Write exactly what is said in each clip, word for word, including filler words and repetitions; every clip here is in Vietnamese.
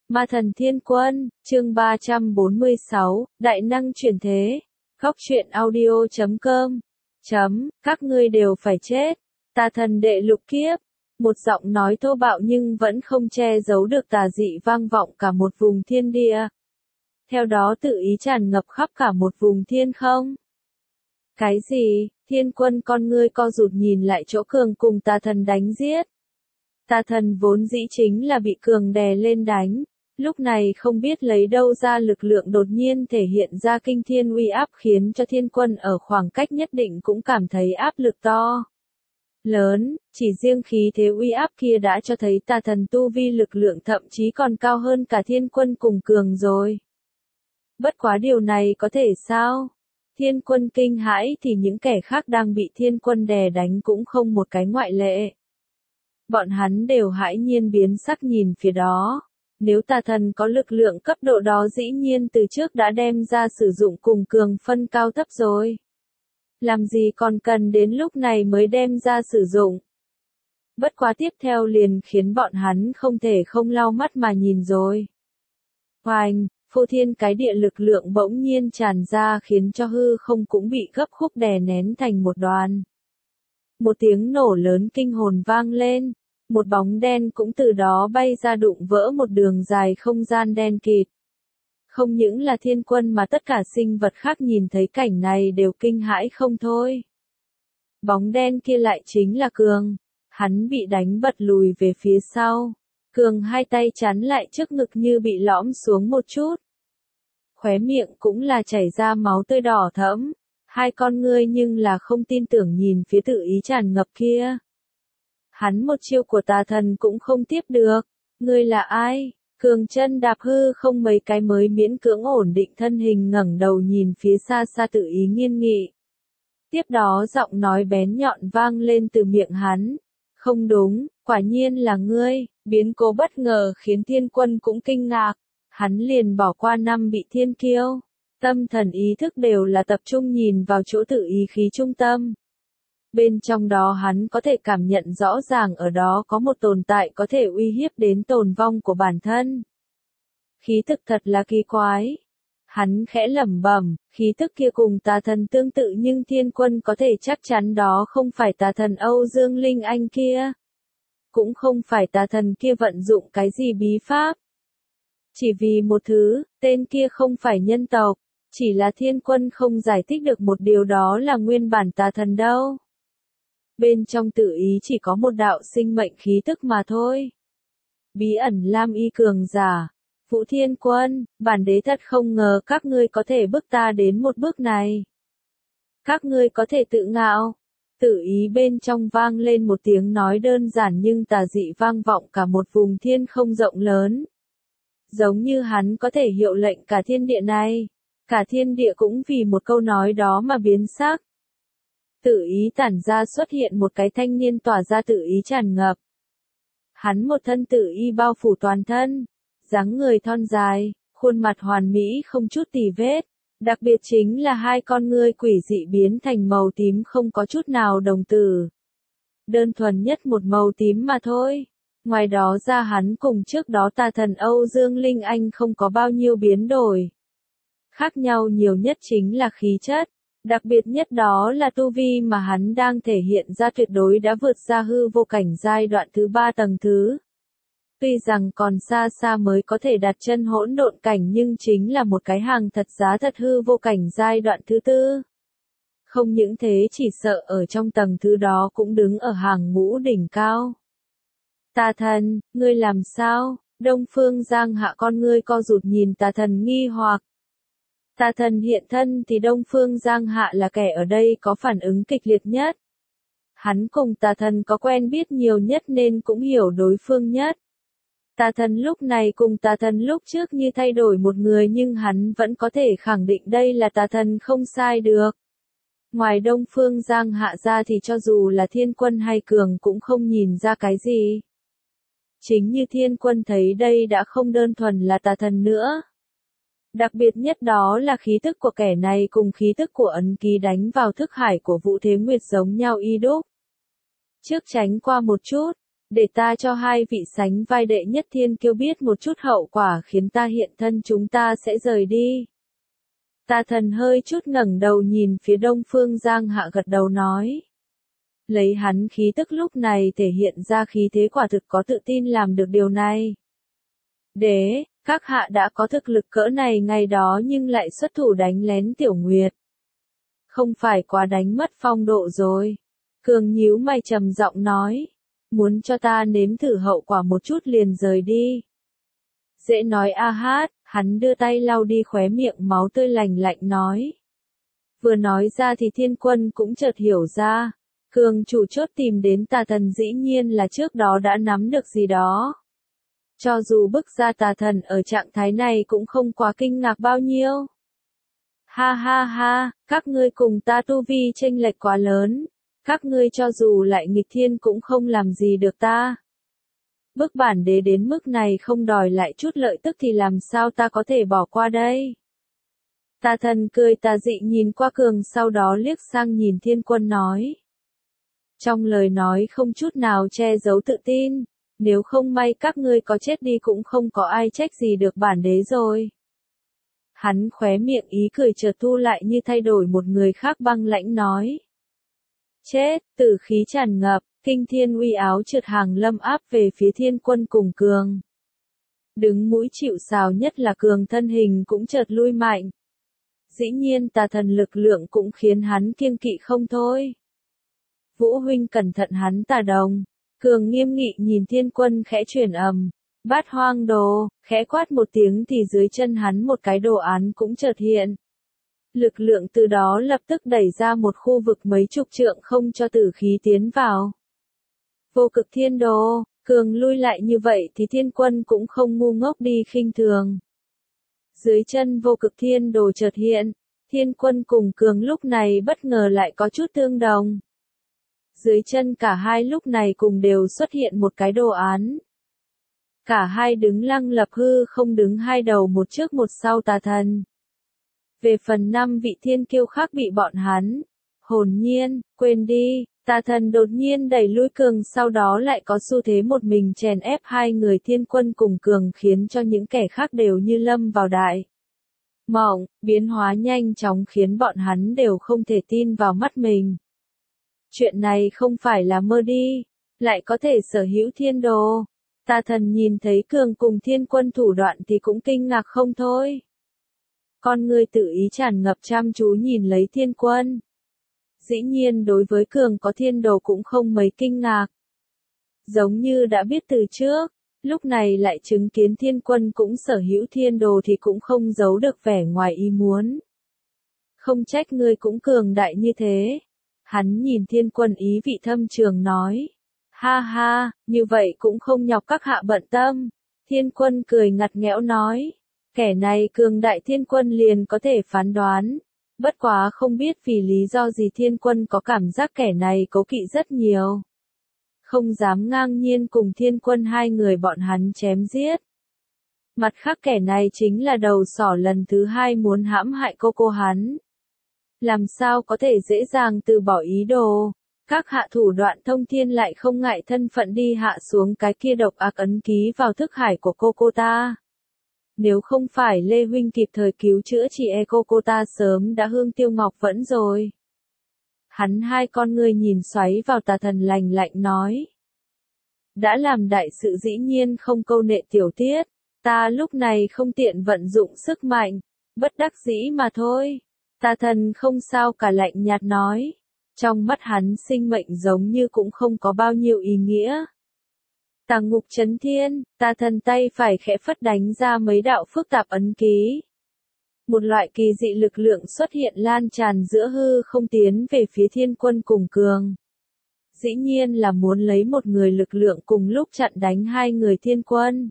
Ma thần thiên quân, chương ba trăm bốn mươi sáu, đại năng chuyển thế. Góc truyện audio chấm com. Chấm, các ngươi đều phải chết. Tà thần đệ lục kiếp. Một giọng nói thô bạo nhưng vẫn không che giấu được tà dị vang vọng cả một vùng thiên địa. Theo đó tự ý tràn ngập khắp cả một vùng thiên không. Cái gì? Thiên quân con ngươi co rụt nhìn lại chỗ cường cùng tà thần đánh giết. Tà thần vốn dĩ chính là bị cường đè lên đánh, lúc này không biết lấy đâu ra lực lượng đột nhiên thể hiện ra kinh thiên uy áp khiến cho thiên quân ở khoảng cách nhất định cũng cảm thấy áp lực to. Lớn, chỉ riêng khí thế uy áp kia đã cho thấy tà thần tu vi lực lượng thậm chí còn cao hơn cả thiên quân cùng cường rồi. Bất quá điều này có thể sao? Thiên quân kinh hãi thì những kẻ khác đang bị thiên quân đè đánh cũng không một cái ngoại lệ. Bọn hắn đều hãi nhiên biến sắc nhìn phía đó. Nếu tà thần có lực lượng cấp độ đó dĩ nhiên từ trước đã đem ra sử dụng cùng cường phân cao thấp rồi. Làm gì còn cần đến lúc này mới đem ra sử dụng. Bất quá tiếp theo liền khiến bọn hắn không thể không lau mắt mà nhìn rồi. Hoành, phô thiên cái địa lực lượng bỗng nhiên tràn ra khiến cho hư không cũng bị gấp khúc đè nén thành một đoàn. Một tiếng nổ lớn kinh hồn vang lên. Một bóng đen cũng từ đó bay ra đụng vỡ một đường dài không gian đen kịt. Không những là thiên quân mà tất cả sinh vật khác nhìn thấy cảnh này đều kinh hãi không thôi. Bóng đen kia lại chính là Cường. Hắn bị đánh bật lùi về phía sau. Cường hai tay chắn lại trước ngực như bị lõm xuống một chút. Khóe miệng cũng là chảy ra máu tươi đỏ thẫm. Hai con ngươi nhưng là không tin tưởng nhìn phía tự ý tràn ngập kia. Hắn một chiêu của tà thần cũng không tiếp được. Ngươi là ai? Cường chân đạp hư không mấy cái mới miễn cưỡng ổn định thân hình ngẩng đầu nhìn phía xa xa tự ý nghiên nghị. Tiếp đó giọng nói bén nhọn vang lên từ miệng hắn. Không đúng, quả nhiên là ngươi. Biến cố bất ngờ khiến thiên quân cũng kinh ngạc. Hắn liền bỏ qua năm bị thiên kiêu. Tâm thần ý thức đều là tập trung nhìn vào chỗ tự ý khí trung tâm. Bên trong đó hắn có thể cảm nhận rõ ràng ở đó có một tồn tại có thể uy hiếp đến tồn vong của bản thân. Khí thức thật là kỳ quái. Hắn khẽ lẩm bẩm, khí thức kia cùng tà thần tương tự nhưng thiên quân có thể chắc chắn đó không phải tà thần Âu Dương Linh Anh kia. Cũng không phải tà thần kia vận dụng cái gì bí pháp. Chỉ vì một thứ, tên kia không phải nhân tộc, chỉ là thiên quân không giải thích được một điều đó là nguyên bản tà thần đâu. Bên trong tự ý chỉ có một đạo sinh mệnh khí tức mà thôi. Bí ẩn Lam Y cường giả. Vũ Thiên Quân, bản đế thật không ngờ các ngươi có thể bước ta đến một bước này. Các ngươi có thể tự ngạo. Tự ý bên trong vang lên một tiếng nói đơn giản nhưng tà dị vang vọng cả một vùng thiên không rộng lớn. Giống như hắn có thể hiệu lệnh cả thiên địa này. Cả thiên địa cũng vì một câu nói đó mà biến sắc. Tự ý tản ra xuất hiện một cái thanh niên tỏa ra tự ý tràn ngập. Hắn một thân tự ý bao phủ toàn thân, dáng người thon dài, khuôn mặt hoàn mỹ không chút tì vết, đặc biệt chính là hai con ngươi quỷ dị biến thành màu tím không có chút nào đồng tử. Đơn thuần nhất một màu tím mà thôi. Ngoài đó ra hắn cùng trước đó tà thần Âu Dương Linh Anh không có bao nhiêu biến đổi. Khác nhau nhiều nhất chính là khí chất. Đặc biệt nhất đó là tu vi mà hắn đang thể hiện ra tuyệt đối đã vượt ra hư vô cảnh giai đoạn thứ ba tầng thứ. Tuy rằng còn xa xa mới có thể đặt chân hỗn độn cảnh nhưng chính là một cái hàng thật giá thật hư vô cảnh giai đoạn thứ tư. Không những thế chỉ sợ ở trong tầng thứ đó cũng đứng ở hàng ngũ đỉnh cao. Tà thần, ngươi làm sao? Đông Phương Giang Hạ con ngươi co rụt nhìn tà thần nghi hoặc. Tà thần hiện thân thì Đông Phương Giang Hạ là kẻ ở đây có phản ứng kịch liệt nhất. Hắn cùng tà thần có quen biết nhiều nhất nên cũng hiểu đối phương nhất. Tà thần lúc này cùng tà thần lúc trước như thay đổi một người nhưng hắn vẫn có thể khẳng định đây là tà thần không sai được. Ngoài Đông Phương Giang Hạ ra thì cho dù là thiên quân hay cường cũng không nhìn ra cái gì. Chính như thiên quân thấy đây đã không đơn thuần là tà thần nữa. Đặc biệt nhất đó là khí tức của kẻ này cùng khí tức của ấn ký đánh vào thức hải của Vũ Thế Nguyệt giống nhau y đúc. Trước tránh qua một chút, Để ta cho hai vị sánh vai đệ nhất thiên kiêu biết một chút hậu quả khiến ta hiện thân, chúng ta sẽ rời đi. Tà thần hơi chút ngẩng đầu nhìn phía Đông Phương Giang Hạ, gật đầu nói. Lấy hắn khí tức lúc này thể hiện ra khí thế quả thực có tự tin làm được điều này. Đế, các hạ đã có thực lực cỡ này ngày đó nhưng lại xuất thủ đánh lén Tiểu Nguyệt. Không phải quá đánh mất phong độ rồi. Cường nhíu mày trầm giọng nói. Muốn cho ta nếm thử hậu quả một chút liền rời đi. Dễ nói a hát, hắn đưa tay lau đi khóe miệng máu tươi, lạnh lạnh nói. Vừa nói ra thì Thiên Quân cũng chợt hiểu ra. Cường chủ chốt tìm đến Tà thần dĩ nhiên là trước đó đã nắm được gì đó. Cho dù bức ra Tà thần ở trạng thái này cũng không quá kinh ngạc bao nhiêu. Ha ha ha, các ngươi cùng ta tu vi chênh lệch quá lớn. Các ngươi cho dù lại nghịch thiên cũng không làm gì được ta. Bức bản đế đến mức này không đòi lại chút lợi tức thì làm sao ta có thể bỏ qua đây? Tà thần cười tà dị nhìn qua Cường, sau đó liếc sang nhìn Thiên Quân nói. Trong lời nói không chút nào che giấu tự tin, nếu không may các ngươi có chết đi cũng không có ai trách gì được bản đế rồi. Hắn khóe miệng ý cười chợt thu lại như thay đổi một người khác, băng lãnh nói. Chết, tử khí tràn ngập, kinh thiên uy áo trượt hàng lâm áp về phía Thiên Quân cùng Cường. Đứng mũi chịu sào nhất là Cường thân hình cũng chợt lui mạnh. Dĩ nhiên Tà thần lực lượng cũng khiến hắn kiêng kỵ không thôi. Vũ huynh cẩn thận hắn Tà đồng. Cường nghiêm nghị nhìn Thiên Quân khẽ truyền ầm. Bát hoang đồ, khẽ quát một tiếng thì dưới chân hắn một cái đồ án cũng chợt hiện. Lực lượng từ đó lập tức đẩy ra một khu vực mấy chục trượng không cho tử khí tiến vào. Vô cực thiên đồ, Cường lui lại như vậy thì Thiên Quân cũng không ngu ngốc đi khinh thường. Dưới chân vô cực thiên đồ chợt hiện, Thiên Quân cùng Cường lúc này bất ngờ lại có chút tương đồng. Dưới chân cả hai lúc này cùng đều xuất hiện một cái đồ án. Cả hai đứng lăng lập hư không, đứng hai đầu một trước một sau Tà thần. Về phần năm vị thiên kiêu khác bị bọn hắn hồn nhiên quên đi, Tà thần đột nhiên đẩy lui Cường, sau đó lại có xu thế một mình chèn ép hai người Thiên Quân cùng Cường, khiến cho những kẻ khác đều như lâm vào đại mộng, biến hóa nhanh chóng khiến bọn hắn đều không thể tin vào mắt mình. Chuyện này không phải là mơ đi, lại có thể sở hữu thiên đồ. Tà thần nhìn thấy Cường cùng Thiên Quân thủ đoạn thì cũng kinh ngạc không thôi. Con người tự ý tràn ngập chăm chú nhìn lấy Thiên Quân. Dĩ nhiên đối với Cường có thiên đồ cũng không mấy kinh ngạc. Giống như đã biết từ trước, lúc này lại chứng kiến Thiên Quân cũng sở hữu thiên đồ thì cũng không giấu được vẻ ngoài ý muốn. Không trách ngươi cũng cường đại như thế. Hắn nhìn Thiên Quân ý vị thâm trường nói. Ha ha, như vậy cũng không nhọc các hạ bận tâm. Thiên Quân cười ngặt nghẽo nói. Kẻ này cường đại Thiên Quân liền có thể phán đoán. Bất quá không biết vì lý do gì Thiên Quân có cảm giác kẻ này cố kỵ rất nhiều. Không dám ngang nhiên cùng Thiên Quân hai người bọn hắn chém giết. Mặt khác kẻ này chính là đầu sỏ lần thứ hai muốn hãm hại cô cô hắn. Làm sao có thể dễ dàng từ bỏ ý đồ. Các hạ thủ đoạn thông thiên lại không ngại thân phận đi hạ xuống cái kia độc ác ấn ký vào thức hải của cô cô ta. Nếu không phải Lê huynh kịp thời cứu chữa chỉ e cô cô ta sớm đã hương tiêu ngọc vẫn rồi. Hắn hai con ngươi nhìn xoáy vào Tà thần lạnh lạnh nói. Đã làm đại sự dĩ nhiên không câu nệ tiểu tiết, ta lúc này không tiện vận dụng sức mạnh, bất đắc dĩ mà thôi. Tà thần không sao cả, lạnh nhạt nói. Trong mắt hắn sinh mệnh giống như cũng không có bao nhiêu ý nghĩa. Tàng ngục chấn thiên, Tà thần tay phải khẽ phất đánh ra mấy đạo phức tạp ấn ký. Một loại kỳ dị lực lượng xuất hiện lan tràn giữa hư không tiến về phía Thiên Quân cùng Cường. Dĩ nhiên là muốn lấy một người lực lượng cùng lúc chặn đánh hai người Thiên Quân.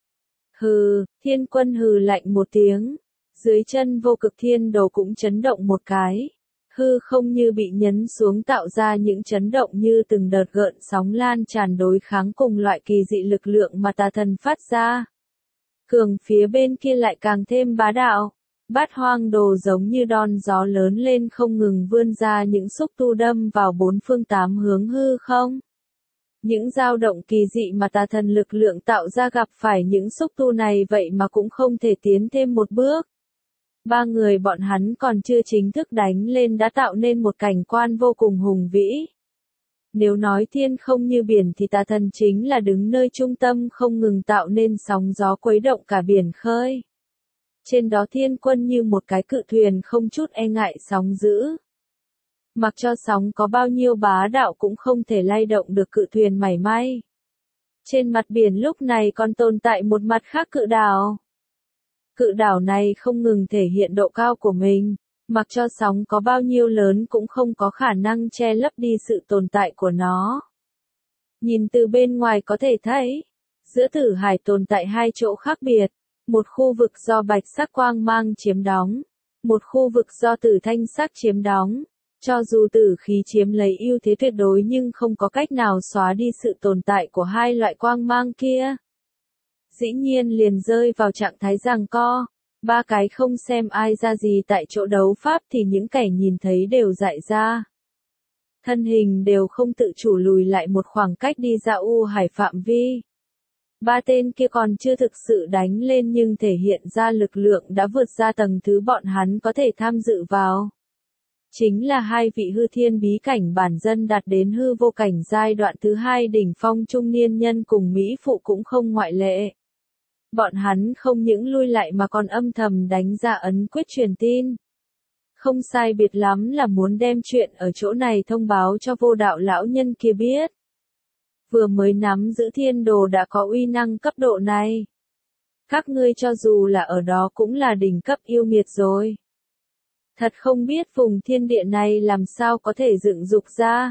Hừ, Thiên Quân hừ lạnh một tiếng. Dưới chân vô cực thiên đồ cũng chấn động một cái. Hư không như bị nhấn xuống tạo ra những chấn động như từng đợt gợn sóng lan tràn đối kháng cùng loại kỳ dị lực lượng mà Tà thần phát ra. Cường phía bên kia lại càng thêm bá đạo. Bát hoang đồ giống như đòn gió lớn lên không ngừng vươn ra những xúc tu đâm vào bốn phương tám hướng hư không. Những dao động kỳ dị mà tà thần lực lượng tạo ra gặp phải những xúc tu này vậy mà cũng không thể tiến thêm một bước. Ba người bọn hắn còn chưa chính thức đánh lên đã tạo nên một cảnh quan vô cùng hùng vĩ. Nếu nói thiên không như biển thì tà thần chính là đứng nơi trung tâm không ngừng tạo nên sóng gió quấy động cả biển khơi. Trên đó thiên quân như một cái cự thuyền không chút e ngại sóng dữ. Mặc cho sóng có bao nhiêu bá đạo cũng không thể lay động được cự thuyền mảy may. Trên mặt biển lúc này còn tồn tại một mặt khác cự đảo. Cự đảo này không ngừng thể hiện độ cao của mình, mặc cho sóng có bao nhiêu lớn cũng không có khả năng che lấp đi sự tồn tại của nó. Nhìn từ bên ngoài có thể thấy, giữa Tử Hải tồn tại hai chỗ khác biệt, một khu vực do bạch sắc quang mang chiếm đóng, một khu vực do tử thanh sắc chiếm đóng. Cho dù tử khí chiếm lấy ưu thế tuyệt đối nhưng không có cách nào xóa đi sự tồn tại của hai loại quang mang kia. Dĩ nhiên liền rơi vào trạng thái giằng co, ba cái không xem ai ra gì tại chỗ đấu pháp thì những kẻ nhìn thấy đều dại ra. Thân hình đều không tự chủ lùi lại một khoảng cách đi ra u hải phạm vi. Ba tên kia còn chưa thực sự đánh lên nhưng thể hiện ra lực lượng đã vượt ra tầng thứ bọn hắn có thể tham dự vào. Chính là hai vị hư thiên bí cảnh bản dân đạt đến hư vô cảnh giai đoạn thứ hai đỉnh phong trung niên nhân cùng Mỹ phụ cũng không ngoại lệ. Bọn hắn không những lui lại mà còn âm thầm đánh ra ấn quyết truyền tin. Không sai biệt lắm là muốn đem chuyện ở chỗ này thông báo cho vô đạo lão nhân kia biết. Vừa mới nắm giữ thiên đồ đã có uy năng cấp độ này. Các ngươi cho dù là ở đó cũng là đỉnh cấp yêu nghiệt rồi. Thật không biết vùng thiên địa này làm sao có thể dựng dục ra.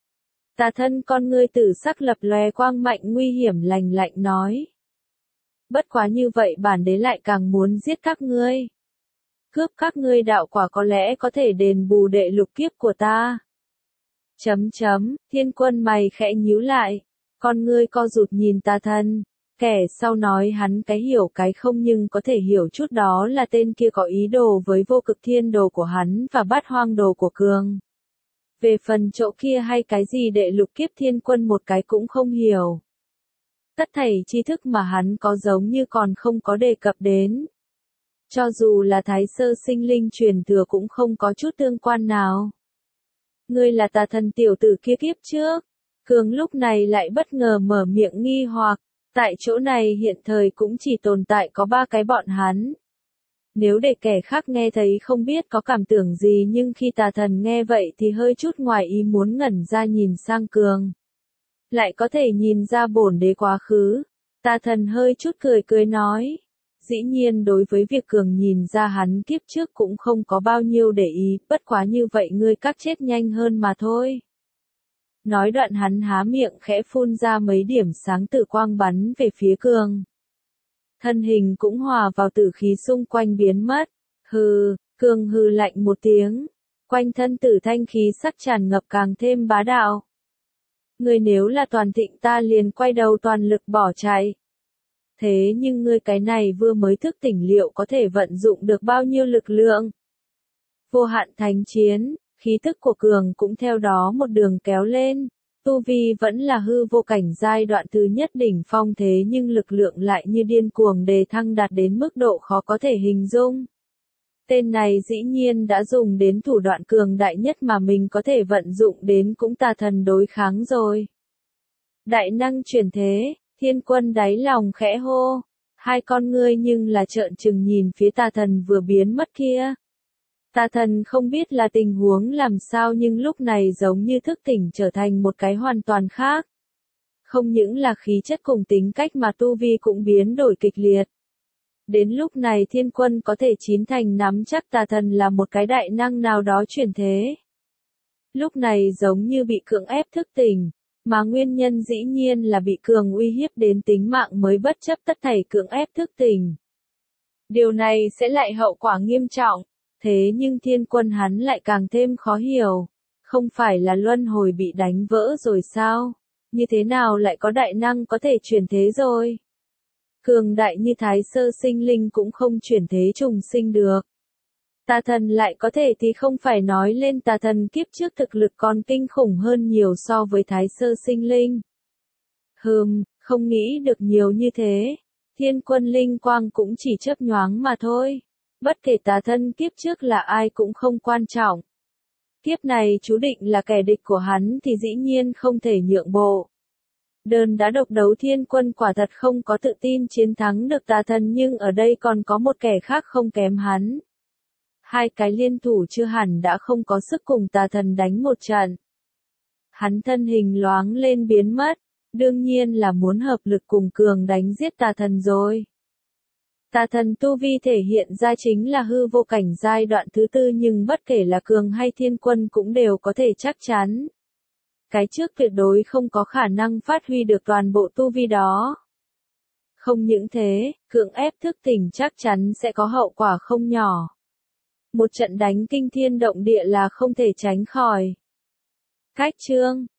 Tà thân con ngươi tử sắc lập lòe quang mạnh nguy hiểm lành lạnh nói. Bất quá như vậy bản đế lại càng muốn giết các ngươi. Cướp các ngươi đạo quả có lẽ có thể đền bù đệ lục kiếp của ta. Chấm chấm, thiên quân mày khẽ nhíu lại. Con ngươi co rụt nhìn tà thân. Kẻ sau nói hắn cái hiểu cái không nhưng có thể hiểu chút đó là tên kia có ý đồ với vô cực thiên đồ của hắn và bát hoang đồ của cường. Về phần chỗ kia hay cái gì đệ lục kiếp thiên quân một cái cũng không hiểu. Tất thảy tri thức mà hắn có giống như còn không có đề cập đến. Cho dù là thái sơ sinh linh truyền thừa cũng không có chút tương quan nào. Ngươi là tà thần tiểu tử kia kiếp trước. Cường lúc này lại bất ngờ mở miệng nghi hoặc. Tại chỗ này hiện thời cũng chỉ tồn tại có ba cái bọn hắn. Nếu để kẻ khác nghe thấy không biết có cảm tưởng gì nhưng khi tà thần nghe vậy thì hơi chút ngoài ý muốn ngẩn ra nhìn sang Cường. Lại có thể nhìn ra bổn đế quá khứ. Tà thần hơi chút cười cười nói. Dĩ nhiên đối với việc Cường nhìn ra hắn kiếp trước cũng không có bao nhiêu để ý, bất quá như vậy ngươi các chết nhanh hơn mà thôi. Nói đoạn hắn há miệng khẽ phun ra mấy điểm sáng tử quang bắn về phía Cường. Thân hình cũng hòa vào tử khí xung quanh biến mất. Hừ, Cường hừ lạnh một tiếng. Quanh thân tử thanh khí sắc tràn ngập càng thêm bá đạo. Ngươi nếu là toàn thịnh ta liền quay đầu toàn lực bỏ chạy. Thế nhưng ngươi cái này vừa mới thức tỉnh liệu có thể vận dụng được bao nhiêu lực lượng? Vô hạn thánh chiến. Khí tức của Cường cũng theo đó một đường kéo lên, tu vi vẫn là hư vô cảnh giai đoạn thứ nhất đỉnh phong thế nhưng lực lượng lại như điên cuồng đề thăng đạt đến mức độ khó có thể hình dung. Tên này dĩ nhiên đã dùng đến thủ đoạn cường đại nhất mà mình có thể vận dụng đến cũng tà thần đối kháng rồi. Đại năng chuyển thế, thiên quân đáy lòng khẽ hô, hai con ngươi nhưng là trợn trừng nhìn phía tà thần vừa biến mất kia. Tà thần không biết là tình huống làm sao nhưng lúc này giống như thức tỉnh trở thành một cái hoàn toàn khác. Không những là khí chất cùng tính cách mà tu vi cũng biến đổi kịch liệt. Đến lúc này thiên quân có thể chín thành nắm chắc tà thần là một cái đại năng nào đó chuyển thế. Lúc này giống như bị cưỡng ép thức tỉnh, mà nguyên nhân dĩ nhiên là bị Cường uy hiếp đến tính mạng mới bất chấp tất thảy cưỡng ép thức tỉnh. Điều này sẽ lại hậu quả nghiêm trọng. Thế nhưng thiên quân hắn lại càng thêm khó hiểu. Không phải là luân hồi bị đánh vỡ rồi sao? Như thế nào lại có đại năng có thể chuyển thế rồi? Cường đại như thái sơ sinh linh cũng không chuyển thế trùng sinh được. Tà thần lại có thể thì không phải nói lên tà thần kiếp trước thực lực còn kinh khủng hơn nhiều so với thái sơ sinh linh. Hừm, không nghĩ được nhiều như thế. Thiên quân linh quang cũng chỉ chớp nhoáng mà thôi. Bất kể tà thân kiếp trước là ai cũng không quan trọng. Kiếp này chú định là kẻ địch của hắn thì dĩ nhiên không thể nhượng bộ. Đơn đã độc đấu thiên quân quả thật không có tự tin chiến thắng được tà thần, nhưng ở đây còn có một kẻ khác không kém hắn. Hai cái liên thủ chưa hẳn đã không có sức cùng tà thần đánh một trận. Hắn thân hình loáng lên biến mất, đương nhiên là muốn hợp lực cùng cường đánh giết tà thần rồi. Tà thần tu vi thể hiện ra chính là hư vô cảnh giai đoạn thứ tư, nhưng bất kể là cường hay thiên quân cũng đều có thể chắc chắn. Cái trước tuyệt đối không có khả năng phát huy được toàn bộ tu vi đó. Không những thế, cưỡng ép thức tỉnh chắc chắn sẽ có hậu quả không nhỏ. Một trận đánh kinh thiên động địa là không thể tránh khỏi. Cách chương